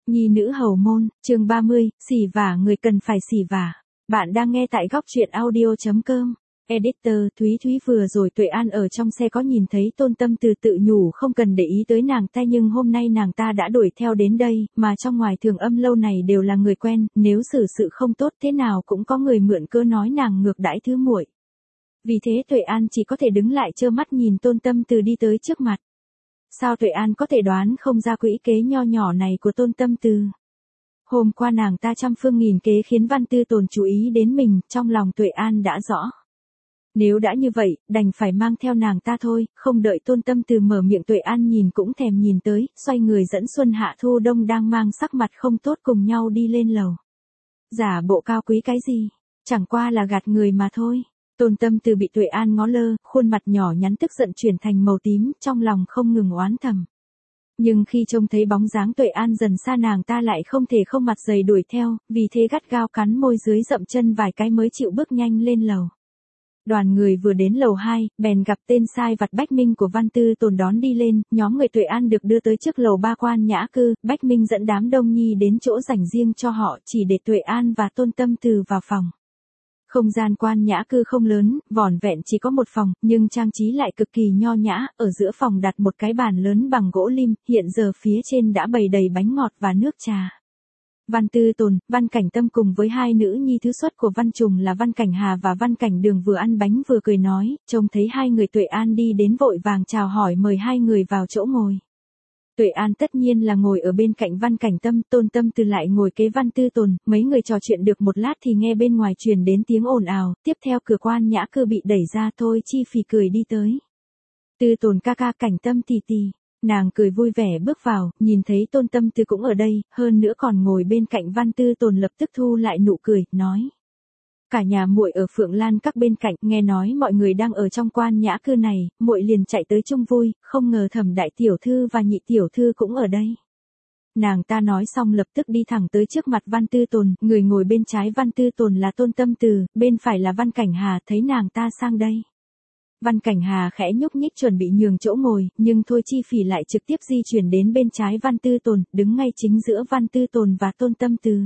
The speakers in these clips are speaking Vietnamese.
Nhi nữ hầu môn, chương 30, xỉ vả người cần phải xỉ vả. Bạn đang nghe tại góc truyện audio.com. Editor Thúy vừa rồi Tuệ An ở trong xe có nhìn thấy Tôn Tâm Từ tự nhủ không cần để ý tới nàng ta, nhưng hôm nay nàng ta đã đuổi theo đến đây, mà trong ngoài Thường Âm lâu này đều là người quen, nếu xử sự không tốt thế nào cũng có người mượn cơ nói nàng ngược đãi thứ muội. Vì thế Tuệ An chỉ có thể đứng lại trơ mắt nhìn Tôn Tâm Từ đi tới trước mặt. Sao Tuệ An có thể đoán không ra quỹ kế nho nhỏ này của Tôn Tâm Từ? Hôm qua nàng ta trăm phương nghìn kế khiến Văn Tư Tồn chú ý đến mình, trong lòng Tuệ An đã rõ. Nếu đã như vậy, đành phải mang theo nàng ta thôi, không đợi Tôn Tâm Từ mở miệng Tuệ An nhìn cũng thèm nhìn tới, xoay người dẫn Xuân Hạ Thu Đông đang mang sắc mặt không tốt cùng nhau đi lên lầu. Giả bộ cao quý cái gì? Chẳng qua là gạt người mà thôi. Tôn Tâm Từ bị Tuệ An ngó lơ, khuôn mặt nhỏ nhắn tức giận chuyển thành màu tím, trong lòng không ngừng oán thầm. Nhưng khi trông thấy bóng dáng Tuệ An dần xa, nàng ta lại không thể không mặt dày đuổi theo, vì thế gắt gao cắn môi dưới dậm chân vài cái mới chịu bước nhanh lên lầu. Đoàn người vừa đến lầu 2, bèn gặp tên sai vặt Bách Minh của Văn Tư Tồn đón đi lên, nhóm người Tuệ An được đưa tới trước lầu 3 quan nhã cư, Bách Minh dẫn đám đông nhi đến chỗ dành riêng cho họ, chỉ để Tuệ An và Tôn Tâm Từ vào phòng. Không gian quan nhã cư không lớn, vỏn vẹn chỉ có một phòng, nhưng trang trí lại cực kỳ nho nhã, ở giữa phòng đặt một cái bàn lớn bằng gỗ lim, hiện giờ phía trên đã bày đầy bánh ngọt và nước trà. Văn Tư Tồn, Văn Cảnh Tâm cùng với hai nữ nhi thứ xuất của Văn Trùng là Văn Cảnh Hà và Văn Cảnh Đường vừa ăn bánh vừa cười nói, trông thấy hai người Tuệ An đi đến vội vàng chào hỏi mời hai người vào chỗ ngồi. Tuệ An tất nhiên là ngồi ở bên cạnh Văn Cảnh Tâm, Tôn Tâm Từ lại ngồi kế Văn Tư Tồn, mấy người trò chuyện được một lát thì nghe bên ngoài truyền đến tiếng ồn ào, tiếp theo cửa quan nhã cư bị đẩy ra, Thôi Chi Phỉ cười đi tới. Tư Tồn ca ca, Cảnh Tâm tì tì. Nàng cười vui vẻ bước vào, nhìn thấy Tôn Tâm Từ cũng ở đây, hơn nữa còn ngồi bên cạnh Văn Tư Tồn, lập tức thu lại nụ cười, nói. Cả nhà muội ở Phượng Lan Các bên cạnh, nghe nói mọi người đang ở trong quan nhã cư này, muội liền chạy tới chung vui, không ngờ Thẩm đại tiểu thư và Nhị tiểu thư cũng ở đây. Nàng ta nói xong lập tức đi thẳng tới trước mặt Văn Tư Tồn, người ngồi bên trái Văn Tư Tồn là Tôn Tâm Từ, bên phải là Văn Cảnh Hà, thấy nàng ta sang đây. Văn Cảnh Hà khẽ nhúc nhích chuẩn bị nhường chỗ ngồi, nhưng Thôi Chi Phỉ lại trực tiếp di chuyển đến bên trái Văn Tư Tồn, đứng ngay chính giữa Văn Tư Tồn và Tôn Tâm Từ.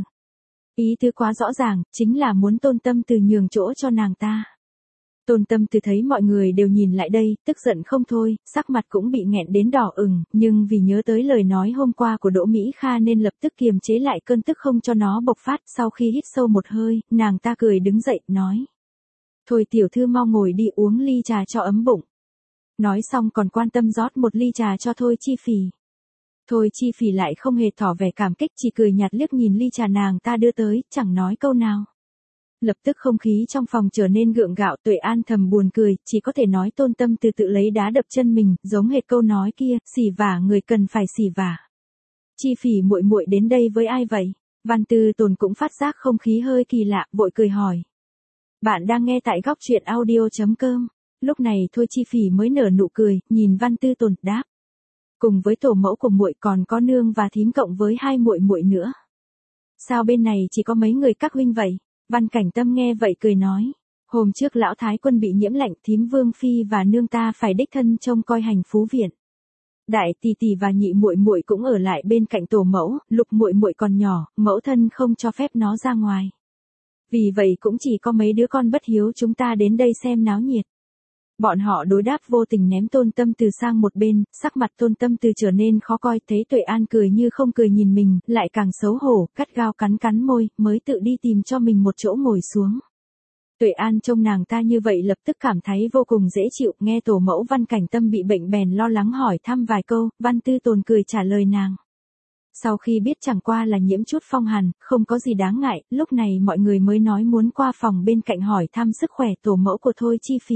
Ý tứ quá rõ ràng, chính là muốn Tôn Tâm Từ nhường chỗ cho nàng ta. Tôn Tâm Từ thấy mọi người đều nhìn lại đây, tức giận không thôi, sắc mặt cũng bị nghẹn đến đỏ ửng, nhưng vì nhớ tới lời nói hôm qua của Đỗ Mỹ Kha nên lập tức kiềm chế lại cơn tức không cho nó bộc phát. Sau khi hít sâu một hơi, nàng ta cười đứng dậy, nói. Thôi tiểu thư mau ngồi đi, uống ly trà cho ấm bụng. Nói xong còn quan tâm rót một ly trà cho Thôi Chi Phỉ. Thôi Chi Phỉ lại không hề tỏ vẻ cảm kích, chỉ cười nhạt liếc nhìn ly trà nàng ta đưa tới, chẳng nói câu nào. Lập tức không khí trong phòng trở nên gượng gạo, Tuệ An thầm buồn cười, chỉ có thể nói Tôn Tâm Từ tự lấy đá đập chân mình, giống hệt câu nói kia, xỉ vả người cần phải xỉ vả. Chi Phỉ muội muội đến đây với ai vậy? Văn Tư Tồn cũng phát giác không khí hơi kỳ lạ, vội cười hỏi. Bạn đang nghe tại góc truyện audio.com. Lúc này Thôi Chi Phỉ mới nở nụ cười, nhìn Văn Tư Tồn, đáp. Cùng với tổ mẫu của muội còn có nương và thím cộng với hai muội muội nữa. Sao bên này chỉ có mấy người các huynh vậy? Văn Cảnh Tâm nghe vậy cười nói. Hôm trước lão thái quân bị nhiễm lạnh, thím Vương phi và nương ta phải đích thân trông coi hành phú viện. Đại tỷ tỷ và nhị muội muội cũng ở lại bên cạnh tổ mẫu, Lục muội muội còn nhỏ, mẫu thân không cho phép nó ra ngoài. Vì vậy cũng chỉ có mấy đứa con bất hiếu chúng ta đến đây xem náo nhiệt. Bọn họ đối đáp vô tình ném Tôn Tâm Từ sang một bên, sắc mặt Tôn Tâm Từ trở nên khó coi, thấy Tuệ An cười như không cười nhìn mình, lại càng xấu hổ, gắt gao cắn môi, mới tự đi tìm cho mình một chỗ ngồi xuống. Tuệ An trông nàng ta như vậy lập tức cảm thấy vô cùng dễ chịu, nghe tổ mẫu Văn Cảnh Tâm bị bệnh bèn lo lắng hỏi thăm vài câu, Văn Tư Tồn cười trả lời nàng. Sau khi biết chẳng qua là nhiễm chút phong hàn, không có gì đáng ngại, lúc này mọi người mới nói muốn qua phòng bên cạnh hỏi thăm sức khỏe tổ mẫu của Thôi Chi Phỉ.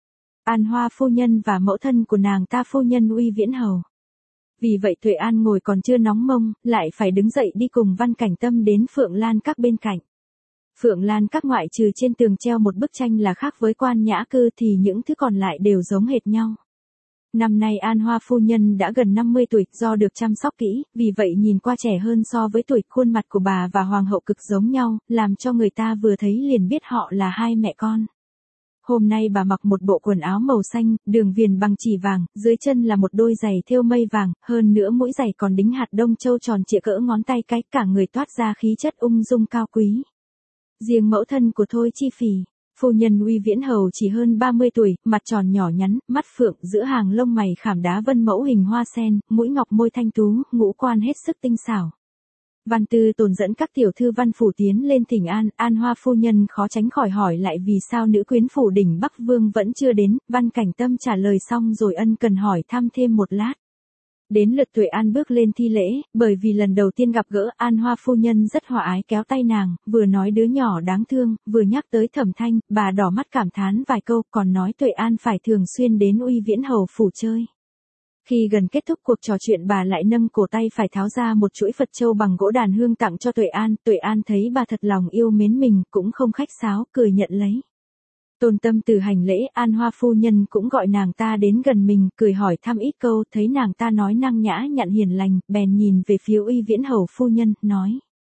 An Hoa phu nhân và mẫu thân của nàng ta phu nhân Uy Viễn Hầu. Vì vậy Tuệ An ngồi còn chưa nóng mông, lại phải đứng dậy đi cùng Văn Cảnh Tâm đến Phượng Lan Các bên cạnh. Phượng Lan Các ngoại trừ trên tường treo một bức tranh là khác với quan nhã cư thì những thứ còn lại đều giống hệt nhau. Năm nay An Hoa phu nhân đã gần 50 tuổi, do được chăm sóc kỹ, vì vậy nhìn qua trẻ hơn so với tuổi, khuôn mặt của bà và hoàng hậu cực giống nhau, làm cho người ta vừa thấy liền biết họ là hai mẹ con. Hôm nay bà mặc một bộ quần áo màu xanh, đường viền bằng chỉ vàng, dưới chân là một đôi giày thêu mây vàng, hơn nữa mũi giày còn đính hạt đông châu tròn trịa cỡ ngón tay cái, cả người toát ra khí chất ung dung cao quý. Riêng mẫu thân của Thôi Chi Phỉ, phu nhân Uy Viễn Hầu chỉ hơn 30 tuổi, mặt tròn nhỏ nhắn, mắt phượng, giữa hàng lông mày khảm đá vân mẫu hình hoa sen, mũi ngọc môi thanh tú, ngũ quan hết sức tinh xảo. Văn Tư Tồn dẫn các tiểu thư văn phủ tiến lên thỉnh an, An Hoa phu nhân khó tránh khỏi hỏi lại vì sao nữ quyến phủ đỉnh Bắc Vương vẫn chưa đến, Văn Cảnh Tâm trả lời xong rồi ân cần hỏi thăm thêm một lát. Đến lượt Tuệ An bước lên thi lễ, bởi vì lần đầu tiên gặp gỡ, An Hoa phu nhân rất hòa ái kéo tay nàng, vừa nói đứa nhỏ đáng thương, vừa nhắc tới Thẩm Thanh, bà đỏ mắt cảm thán vài câu, còn nói Tuệ An phải thường xuyên đến Uy Viễn Hầu phủ chơi. Khi gần kết thúc cuộc trò chuyện bà lại nâng cổ tay phải tháo ra một chuỗi Phật châu bằng gỗ đàn hương tặng cho Tuệ An thấy bà thật lòng yêu mến mình, cũng không khách sáo, cười nhận lấy. Tôn Tâm từ hành lễ, An Hoa phu nhân cũng gọi nàng ta đến gần mình, cười hỏi thăm ít câu, thấy nàng ta nói năng nhã nhặn hiền lành, bèn nhìn về phía Uy Viễn Hầu phu nhân, nói.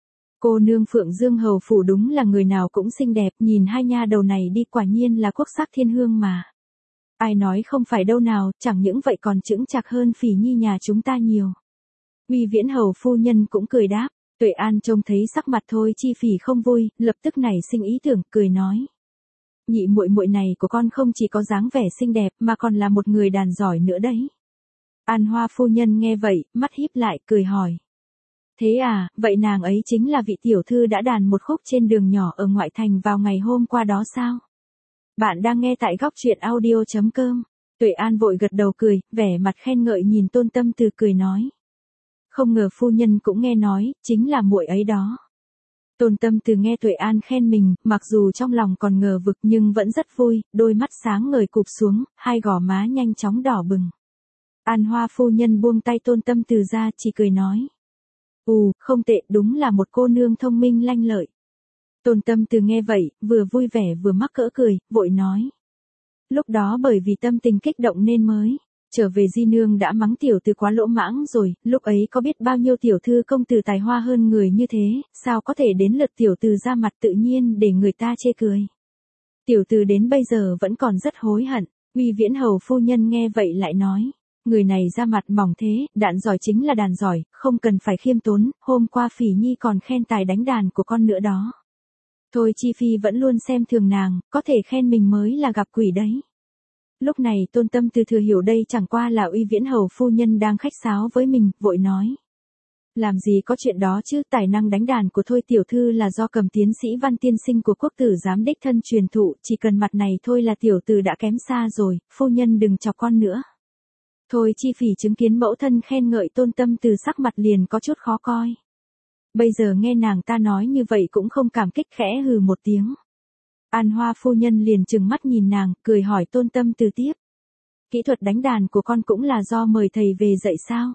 Cô nương Phượng Dương Hầu phủ đúng là người nào cũng xinh đẹp, nhìn hai nha đầu này đi quả nhiên là quốc sắc thiên hương mà. Ai nói không phải đâu nào, chẳng những vậy còn chững chạc hơn Phỉ Nhi nhà chúng ta nhiều. Uy Viễn Hầu phu nhân cũng cười đáp, Tuệ An trông thấy sắc mặt Thôi Chi Phỉ không vui, lập tức nảy sinh ý tưởng, cười nói. Nhị muội muội này của con không chỉ có dáng vẻ xinh đẹp mà còn là một người đàn giỏi nữa đấy. An Hoa phu nhân nghe vậy, mắt híp lại, cười hỏi. Thế à, vậy nàng ấy chính là vị tiểu thư đã đàn một khúc trên đường nhỏ ở ngoại thành vào ngày hôm qua đó sao? Bạn đang nghe tại góc truyện audio.com. Tuệ An vội gật đầu cười, vẻ mặt khen ngợi nhìn Tôn Tâm Từ cười nói. Không ngờ phu nhân cũng nghe nói, chính là muội ấy đó. Tôn Tâm Từ nghe Tuệ An khen mình, mặc dù trong lòng còn ngờ vực nhưng vẫn rất vui, đôi mắt sáng ngời cụp xuống, hai gò má nhanh chóng đỏ bừng. An Hoa phu nhân buông tay Tôn Tâm Từ ra, chỉ cười nói. Không tệ, đúng là một cô nương thông minh lanh lợi. Tôn Tâm Từ nghe vậy, vừa vui vẻ vừa mắc cỡ cười, vội nói. Lúc đó bởi vì tâm tình kích động nên mới trở về di nương đã mắng tiểu thư quá lỗ mãng rồi, lúc ấy có biết bao nhiêu tiểu thư công tử tài hoa hơn người như thế, sao có thể đến lượt tiểu thư ra mặt tự nhiên để người ta chê cười. Tiểu thư đến bây giờ vẫn còn rất hối hận. Uy Viễn Hầu phu nhân nghe vậy lại nói. Người này ra mặt mỏng thế, đàn giỏi chính là đàn giỏi, không cần phải khiêm tốn, hôm qua Phỉ Nhi còn khen tài đánh đàn của con nữa đó. Thôi Chi Phi vẫn luôn xem thường nàng, có thể khen mình mới là gặp quỷ đấy. Lúc này Tôn Tâm Từ thừa hiểu đây chẳng qua là Uy Viễn Hầu phu nhân đang khách sáo với mình, vội nói. Làm gì có chuyện đó chứ, tài năng đánh đàn của Thôi tiểu thư là do Cầm tiến sĩ Văn tiên sinh của quốc tử giám đích thân truyền thụ, chỉ cần mặt này thôi là tiểu thư đã kém xa rồi, phu nhân đừng chọc con nữa. Thôi Chi Phỉ chứng kiến mẫu thân khen ngợi Tôn Tâm Từ sắc mặt liền có chút khó coi. Bây giờ nghe nàng ta nói như vậy cũng không cảm kích, khẽ hừ một tiếng. An Hoa phu nhân liền trừng mắt nhìn nàng, cười hỏi Tôn Tâm Từ tiếp. Kỹ thuật đánh đàn của con cũng là do mời thầy về dạy sao?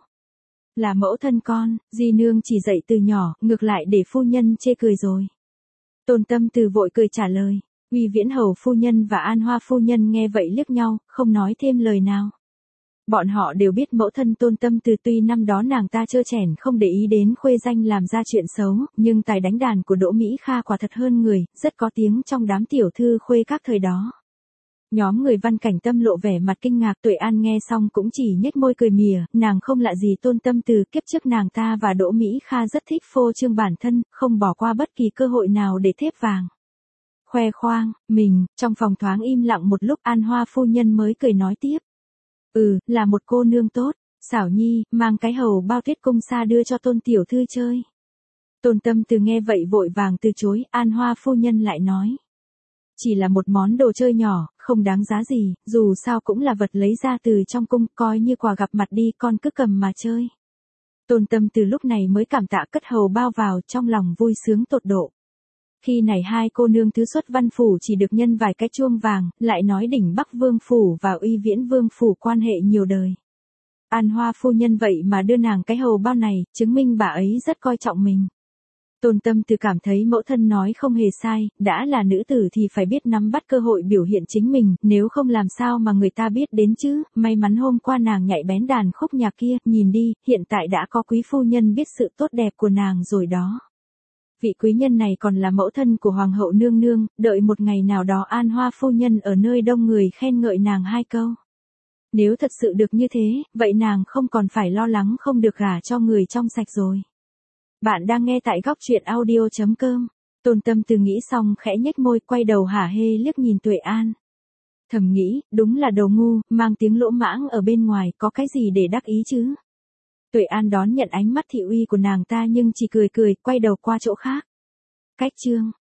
Là mẫu thân con, di nương chỉ dạy từ nhỏ, ngược lại để phu nhân chê cười rồi. Tôn Tâm Từ vội cười trả lời. Uy Viễn Hầu phu nhân và An Hoa phu nhân nghe vậy liếc nhau, không nói thêm lời nào. Bọn họ đều biết mẫu thân Tôn Tâm Từ tuy năm đó nàng ta trơ trẽn không để ý đến khuê danh làm ra chuyện xấu, nhưng tài đánh đàn của Đỗ Mỹ Kha quả thật hơn người, rất có tiếng trong đám tiểu thư khuê các thời đó. Nhóm người Văn Cảnh Tâm lộ vẻ mặt kinh ngạc, Tuệ An nghe xong cũng chỉ nhếch môi cười mỉa, nàng không lạ gì Tôn Tâm Từ, kiếp trước nàng ta và Đỗ Mỹ Kha rất thích phô trương bản thân, không bỏ qua bất kỳ cơ hội nào để thép vàng. Khoe khoang, mình, trong phòng thoáng im lặng một lúc, An Hoa phu nhân mới cười nói tiếp. Là một cô nương tốt, xảo nhi, mang cái hầu bao Tuyết Cung xa đưa cho Tôn tiểu thư chơi. Tôn Tâm Từ nghe vậy vội vàng từ chối, An Hoa phu nhân lại nói. Chỉ là một món đồ chơi nhỏ, không đáng giá gì, dù sao cũng là vật lấy ra từ trong cung, coi như quà gặp mặt đi, con cứ cầm mà chơi. Tôn Tâm Từ lúc này mới cảm tạ cất hầu bao vào, trong lòng vui sướng tột độ. Khi này hai cô nương thứ xuất Văn phủ chỉ được nhân vài cái chuông vàng, lại nói đỉnh Bắc Vương phủ và Uy Viễn Vương phủ quan hệ nhiều đời. An Hoa phu nhân vậy mà đưa nàng cái hầu bao này, chứng minh bà ấy rất coi trọng mình. Tôn Tâm Từ cảm thấy mẫu thân nói không hề sai, đã là nữ tử thì phải biết nắm bắt cơ hội biểu hiện chính mình, nếu không làm sao mà người ta biết đến chứ, may mắn hôm qua nàng nhạy bén đàn khúc nhạc kia, nhìn đi, hiện tại đã có quý phu nhân biết sự tốt đẹp của nàng rồi đó. Vị quý nhân này còn là mẫu thân của Hoàng hậu nương nương, đợi một ngày nào đó An Hoa phu nhân ở nơi đông người khen ngợi nàng 2 câu. Nếu thật sự được như thế, vậy nàng không còn phải lo lắng không được gả cho người trong sạch rồi. Bạn đang nghe tại góc truyện audio.com. Tôn Tâm Từ nghĩ xong khẽ nhếch môi, quay đầu hả hê liếc nhìn Tuệ An. Thầm nghĩ, đúng là đồ ngu, mang tiếng lỗ mãng ở bên ngoài, có cái gì để đắc ý chứ. Tuệ An đón nhận ánh mắt thị uy của nàng ta nhưng chỉ cười cười, quay đầu qua chỗ khác. Cách chương